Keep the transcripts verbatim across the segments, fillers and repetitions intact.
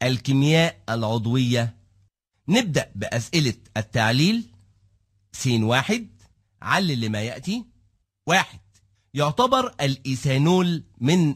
الكيمياء العضوية. نبدأ بأسئلة التعليل. س واحد، علل لما يأتي. واحد، يعتبر الإيثانول من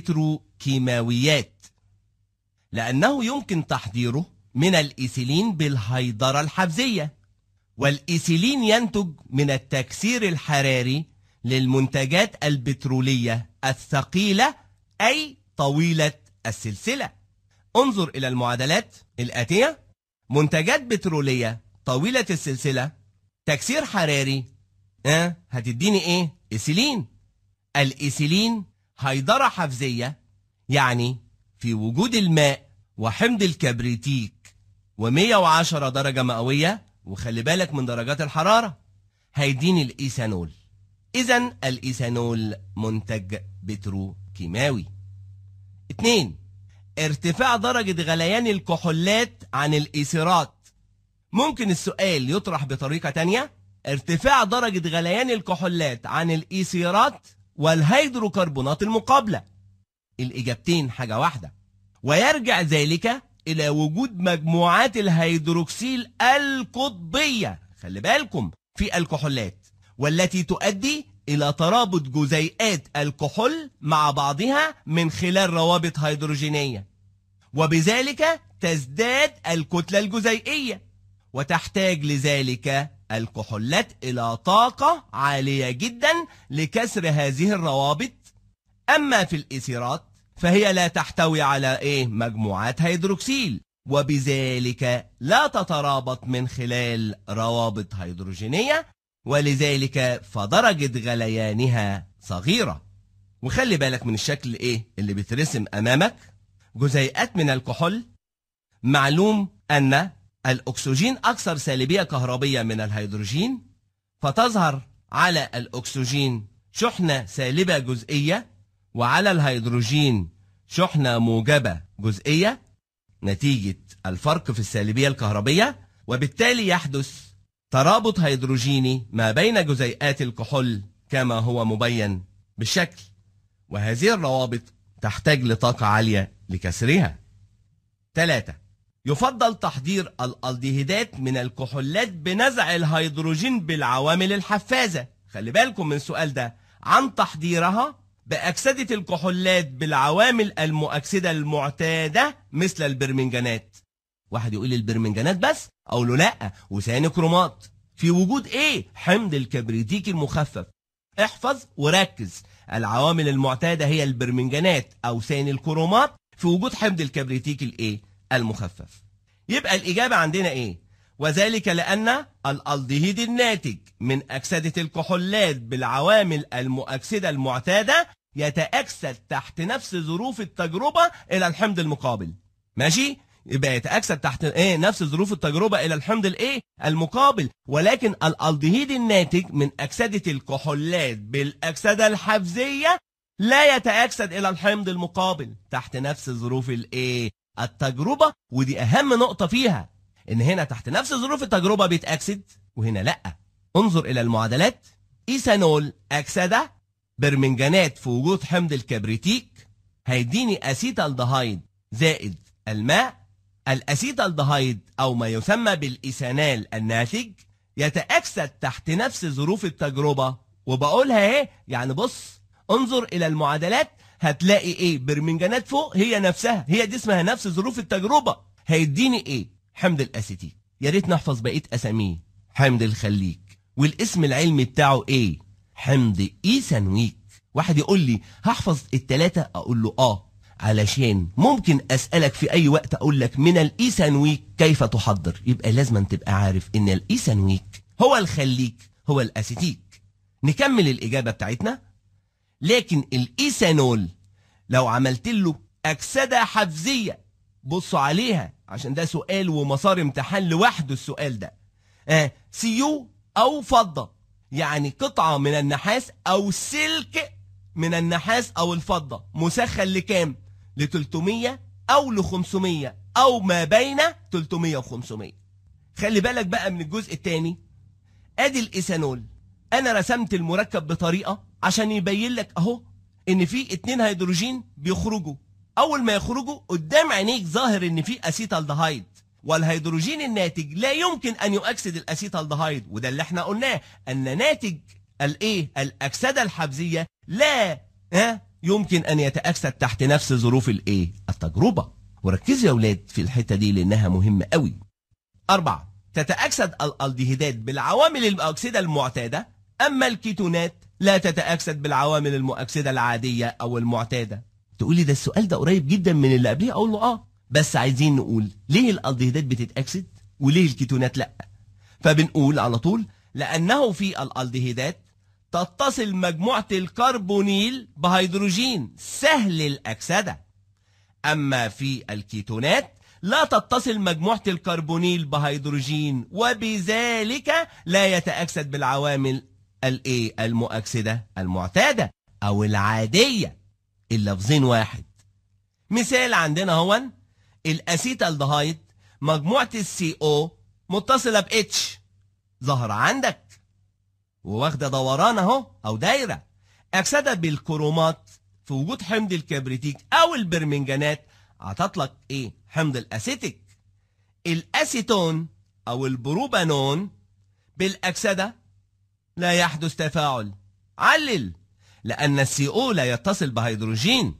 البتروكيماويات لأنه يمكن تحضيره من الإيثيلين بالهيدرة الحفزية، والإيثيلين ينتج من التكسير الحراري للمنتجات البترولية الثقيلة أي طويلة السلسلة. انظر إلى المعادلات الآتية: منتجات بترولية طويلة السلسلة، تكسير حراري، أه هتديني إيه؟ إيثيلين. الإيثيلين هيدرة حفزية، يعني في وجود الماء وحمض الكبريتيك ومية وعشرة درجة مئوية، وخلي بالك من درجات الحرارة، هيديني الإيثانول. إذن الإيثانول منتج بتروكيماوي. اتنين، ارتفاع درجة غليان الكحولات عن الإيثيرات. ممكن السؤال يطرح بطريقة تانية: ارتفاع درجة غليان الكحولات عن الإيثيرات والهيدروكربونات المقابلة. الإجابتين حاجة واحدة، ويرجع ذلك إلى وجود مجموعات الهيدروكسيل القطبية، خلي بالكم، في الكحولات، والتي تؤدي إلى ترابط جزيئات الكحول مع بعضها من خلال روابط هيدروجينية، وبذلك تزداد الكتلة الجزيئية، وتحتاج لذلك الكحولات إلى طاقة عالية جدا لكسر هذه الروابط. أما في الإيثيرات فهي لا تحتوي على إيه؟ مجموعات هيدروكسيل، وبذلك لا تترابط من خلال روابط هيدروجينية، ولذلك فدرجة غليانها صغيرة. وخلي بالك من الشكل إيه اللي بترسم أمامك. جزيئات من الكحول، معلوم أن الأكسجين أكثر سالبية كهربية من الهيدروجين، فتظهر على الأكسجين شحنة سالبة جزئية، وعلى الهيدروجين شحنة موجبة جزئية نتيجة الفرق في السالبية الكهربية، وبالتالي يحدث ترابط هيدروجيني ما بين جزيئات الكحول كما هو مبين بالشكل، وهذه الروابط تحتاج لطاقة عالية لكسرها. ثلاثة، يفضل تحضير الألديهيدات من الكحولات بنزع الهيدروجين بالعوامل الحفازة. خلي بالكم من السؤال ده، عن تحضيرها بأكسدة الكحولات بالعوامل المؤكسدة المعتادة مثل البرمنجانات. واحد يقول لي البرمنجانات بس، أقول له لأ، وثاني كرومات في وجود إيه؟ حمض الكبريتيك المخفف. احفظ وركز، العوامل المعتادة هي البرمنجانات أو ثاني الكرومات في وجود حمض الكبريتيك الإيه؟ المخفف. يبقى الإجابة عندنا إيه؟ وذلك لأن الألديهيد الناتج من أكسدة الكحولات بالعوامل المؤكسدة المعتادة يتأكسد تحت نفس ظروف التجربة إلى الحمض المقابل. ماشي؟ يبقى يتأكسد تحت إيه؟ نفس ظروف التجربة إلى الحمض الإيه؟ المقابل، ولكن الألديهيد الناتج من أكسدة الكحولات بالأكسدة الحفزية لا يتأكسد إلى الحمض المقابل تحت نفس ظروف الإيه؟ التجربة. ودي أهم نقطة فيها، إن هنا تحت نفس ظروف التجربة بيتأكسد وهنا لأ. انظر إلى المعادلات: إيثانول أكسدة برمنجانات في وجود حمض الكبريتيك هيديني أسيتالدهايد زائد الماء. الأسيتالدهايد أو ما يسمى بالإيثانال الناتج يتأكسد تحت نفس ظروف التجربة، وبقولها اهي، يعني بص انظر إلى المعادلات هتلاقي ايه؟ برمنجانات فوق هي نفسها، هي دي اسمها نفس ظروف التجربة، هيديني ايه؟ حمض الأسيتيك. يا ريت نحفظ بقية أساميه: حمض الخليك، والاسم العلمي بتاعه ايه؟ حمض إيثانويك. واحد يقول لي هحفظ التلاتة، أقول له آه، علشان ممكن أسألك في أي وقت أقول لك من الإيثانويك كيف تحضر، يبقى لازم تبقى عارف إن الإيثانويك هو الخليك هو الأسيتيك. نكمل الإجابة بتاعتنا. لكن الإيثانول لو عملت له أكسدة حفزية، بصوا عليها عشان ده سؤال ومسار امتحان لوحده السؤال ده، آه سيو أو فضة، يعني قطعة من النحاس أو سلك من النحاس أو الفضة مسخن لكام؟ ل ثلاثمية أو ل خمسمية أو ما بين ثلاثمية و خمسمية. خلي بالك بقى من الجزء الثاني. ادي الإيثانول، أنا رسمت المركب بطريقة عشان يبين لك أهو إن في اتنين هيدروجين بيخرجوا اول ما يخرجوا قدام عينيك ظاهر ان في اسيتالدهايد، والهيدروجين الناتج لا يمكن ان يؤكسد الاسيتالدهايد، وده اللي احنا قلناه ان ناتج الايه الاكسده الحبزيه لا ها يمكن ان يتاكسد تحت نفس ظروف الايه التجربه. وركزوا يا اولاد في الحته دي لانها مهمه قوي. أربعة، تتأكسد الألديهيدات بالعوامل المؤكسدة المعتادة، أما الكيتونات لا تتأكسد بالعوامل المؤكسدة العادية أو المعتادة. تقولي ده السؤال ده قريب جدا من اللي قبليه، أقول له آه، بس عايزين نقول ليه الألديهيدات بتتأكسد وليه الكيتونات لأ؟ فبنقول على طول لأنه في الألديهيدات تتصل مجموعة الكربونيل بهيدروجين سهل الأكسدة، أما في الكيتونات لا تتصل مجموعة الكربونيل بهيدروجين، وبذلك لا يتأكسد بالعوامل الايه المؤكسدة المعتادة أو العادية. اللفظين واحد. مثال عندنا هو الأسيتالدهايد، مجموعة السي او متصلة ب اتش ظهر عندك وواخدة دوران اهو أو دايرة، أكسدت بالكرومات في وجود حمض الكبريتيك أو البرمنجانات عطتلك ايه؟ حمض الاسيتيك. الاسيتون او البروبانون بالاكسده لا يحدث تفاعل، علل، لان السي او لا يتصل بهيدروجين.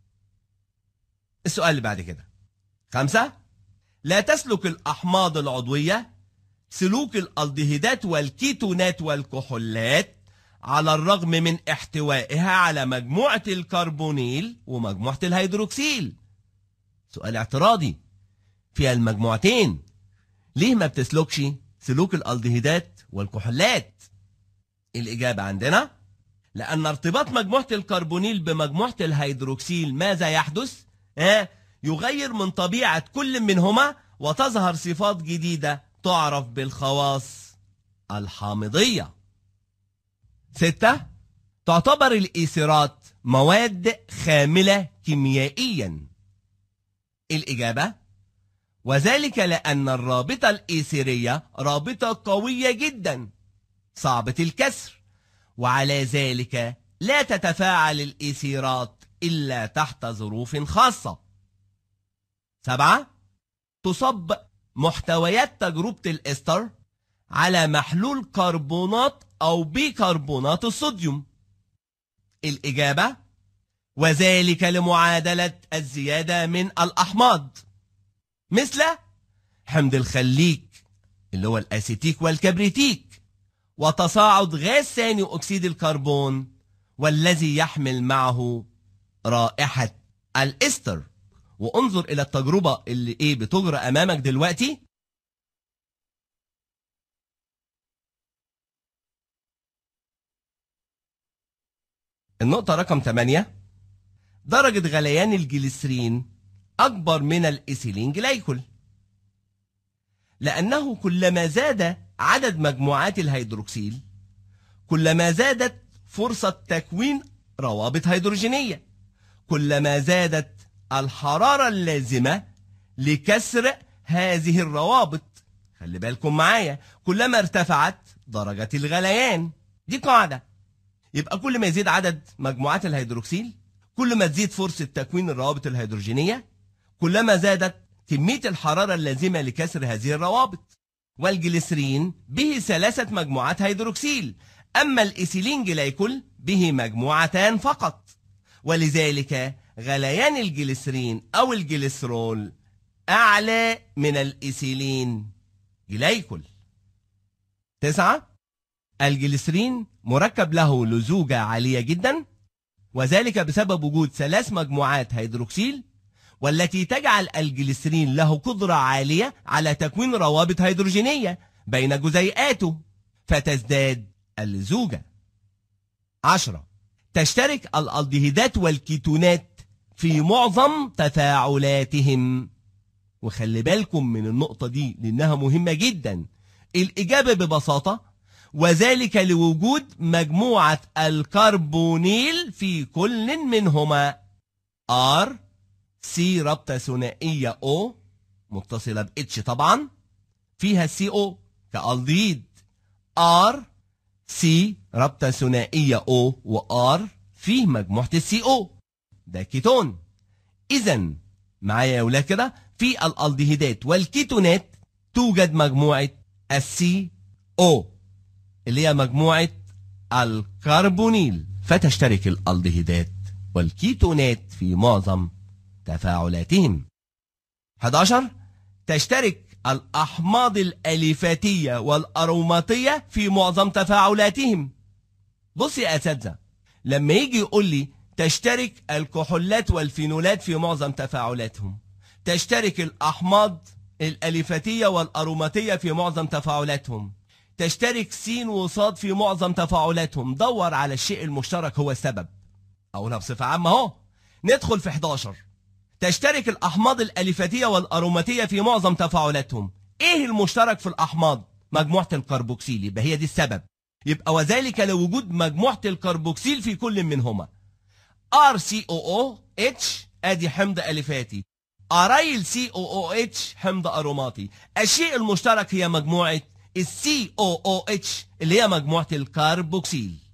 السؤال اللي بعد كده. خمسة، لا تسلك الاحماض العضويه سلوك الالديهيدات والكيتونات والكحولات على الرغم من احتوائها على مجموعه الكربونيل ومجموعه الهيدروكسيل. سؤال اعتراضي فيها المجموعتين، ليه ما بتسلكش سلوك الالديهيدات والكحولات؟ الإجابة عندنا لأن ارتباط مجموعة الكربونيل بمجموعة الهيدروكسيل ماذا يحدث؟ آه يغير من طبيعة كل منهما وتظهر صفات جديدة تعرف بالخواص الحامضية. ستة، تعتبر الإيثيرات مواد خاملة كيميائيا. الإجابة وذلك لأن الرابطة الإيثيرية رابطة قوية جدا صعبة الكسر، وعلى ذلك لا تتفاعل الإيثيرات إلا تحت ظروف خاصة. سبعة، تصب محتويات تجربة الإستر على محلول كربونات أو بيكربونات الصوديوم. الإجابة وذلك لمعادلة الزيادة من الأحماض مثل حمض الخليك اللي هو الأسيتيك والكبريتيك، وتصاعد غاز ثاني أكسيد الكربون والذي يحمل معه رائحة الإستر. وانظر إلى التجربة اللي إيه بتجرى أمامك دلوقتي. النقطة رقم ثمانية، درجة غليان الجليسرين أكبر من الإيثيلين جلايكول، لأنه كلما زاد عدد مجموعات الهيدروكسيل كلما زادت فرصة تكوين روابط هيدروجينية، كلما زادت الحرارة اللازمة لكسر هذه الروابط. خلي بالكم معايا، كلما ارتفعت درجة الغليان، دي قاعدة. يبقى كل ما يزيد عدد مجموعات الهيدروكسيل كل ما تزيد فرصة تكوين الروابط الهيدروجينية، كلما زادت كمية الحرارة اللازمة لكسر هذه الروابط. والجليسرين به ثلاثة مجموعات هيدروكسيل، أما الإيثيلين جلايكول به مجموعتان فقط، ولذلك غليان الجليسرين أو الجليسرول أعلى من الإيثيلين جلايكول. تسعة، الجليسرين مركب له لزوجة عالية جدا، وذلك بسبب وجود ثلاث مجموعات هيدروكسيل، والتي تجعل الجليسرين له قدرة عالية على تكوين روابط هيدروجينية بين جزيئاته فتزداد اللزوجة. عشرة، تشترك الألديهيدات والكيتونات في معظم تفاعلاتهم. وخلي بالكم من النقطة دي لأنها مهمة جدا. الإجابة ببساطة وذلك لوجود مجموعة الكربونيل في كل منهما. R C رابطة ثنائية O متصلة ب H طبعا فيها سي او كالديد، R C رابطة ثنائية O و R فيه مجموعة السي او ده كيتون. إذا معايا يا ولاد كده في الألدهيدات والكيتونات توجد مجموعة السي او اللي هي مجموعة الكربونيل، فتشترك الألدهيدات والكيتونات في معظم تفاعلاتهم. حداشر تشترك الأحماض الأليفاتية والأروماتية في معظم تفاعلاتهم. بص يا أساتذة، لما يجي يقول لي تشترك الكحولات والفينولات في معظم تفاعلاتهم، تشترك الأحماض الأليفاتية والأروماتية في معظم تفاعلاتهم، تشترك سين وصاد في معظم تفاعلاتهم، دور على الشيء المشترك هو السبب. أقولها بصفة عامة أهو. ندخل في حداشر، تشترك الأحماض الأليفاتية والأروماتية في معظم تفاعلاتهم. إيه المشترك في الأحماض؟ مجموعة الكربوكسيل، يبقى هي دي السبب. يبقى وذلك لوجود مجموعة الكربوكسيل في كل منهما. ار سي او او اتش ادي حمض أليفاتي، ارايل سي او او اتش حمض أروماتي. الشيء المشترك هي مجموعة السي او او اتش اللي هي مجموعة الكربوكسيل.